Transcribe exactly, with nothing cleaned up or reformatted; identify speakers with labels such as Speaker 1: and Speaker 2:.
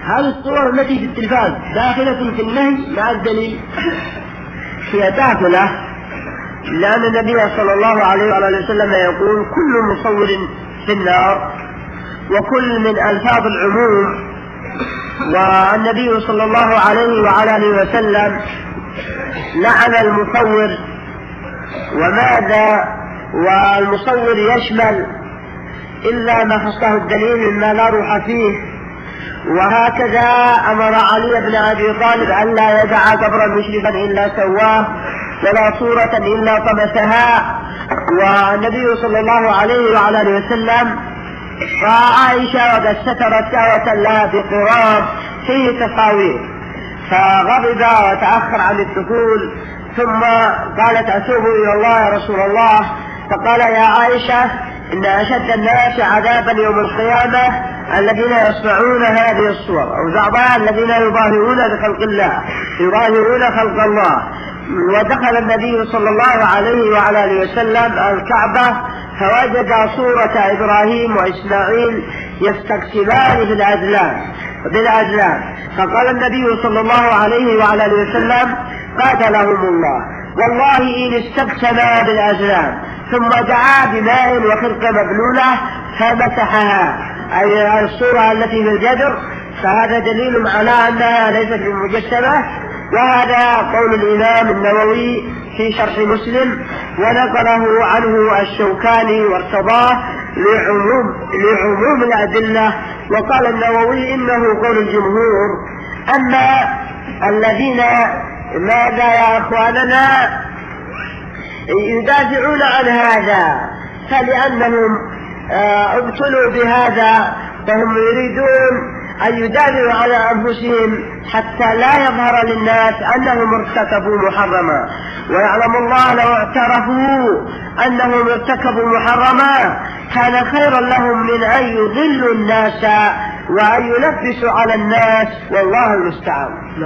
Speaker 1: هذه الصور التي في التلفاز داخلة في النهي مع الدليل؟ هي داخلة، لأن النبي صلى الله عليه وآله وسلم يقول كل مصور في النار، وكل من ألفاظ العموم. والنبي صلى الله عليه وآله وسلم لعن المصور. وماذا؟ والمصور يشمل إلا ما خصه الدليل مما لا روح فيه. وهكذا أمر علي بن أبي طالب أن لا يدع قبرا مشرفا إلا سواه، ولا صورة إلا طمسها. والنبي صلى الله عليه وعلى آله وسلم وعائشة وقد سترت دعوة الله بقراب فيه تصاوير، فغضب وتأخر عن الدخول، ثم قالت أتوب إلى الله يا رسول الله. فقال يا عائشة إن أشد الناس عذابا يوم القيامة الذين يصنعون هذه الصور، أو بعضها الذين يظاهرون بخلق الله، يظاهرون خلق الله. ودخل النبي صلى الله عليه وعلى آله وسلم الكعبة فوجد صورة إبراهيم وإسماعيل يستقسمان بالأزلام بالأزلام فقال النبي صلى الله عليه وعلى آله وسلم قاتلهم الله، والله إن استقسما بالأزلام. ثم دعا بماء وخرقة مبلولة فمسحها، أي الصورة التي في الجدر، فهذا دليل على أنها ليست بمجسمة. وهذا قول الإمام النووي في شرح مسلم، ونقله عنه الشوكاني وارتضاه لعموم, لعموم الأدلة. وقال النووي إنه قول الجمهور. أما الذين ماذا يا أخواننا يدافعون عن هذا، فلأنهم ابتلوا بهذا فهم يريدون أن يدافعوا على أنفسهم حتى لا يظهر للناس أنهم ارتكبوا محرما. ويعلم الله لو اعترفوا أنهم ارتكبوا محرما كان خيرا لهم من أن يضلوا الناس وأن يلبسوا على الناس، والله المستعان.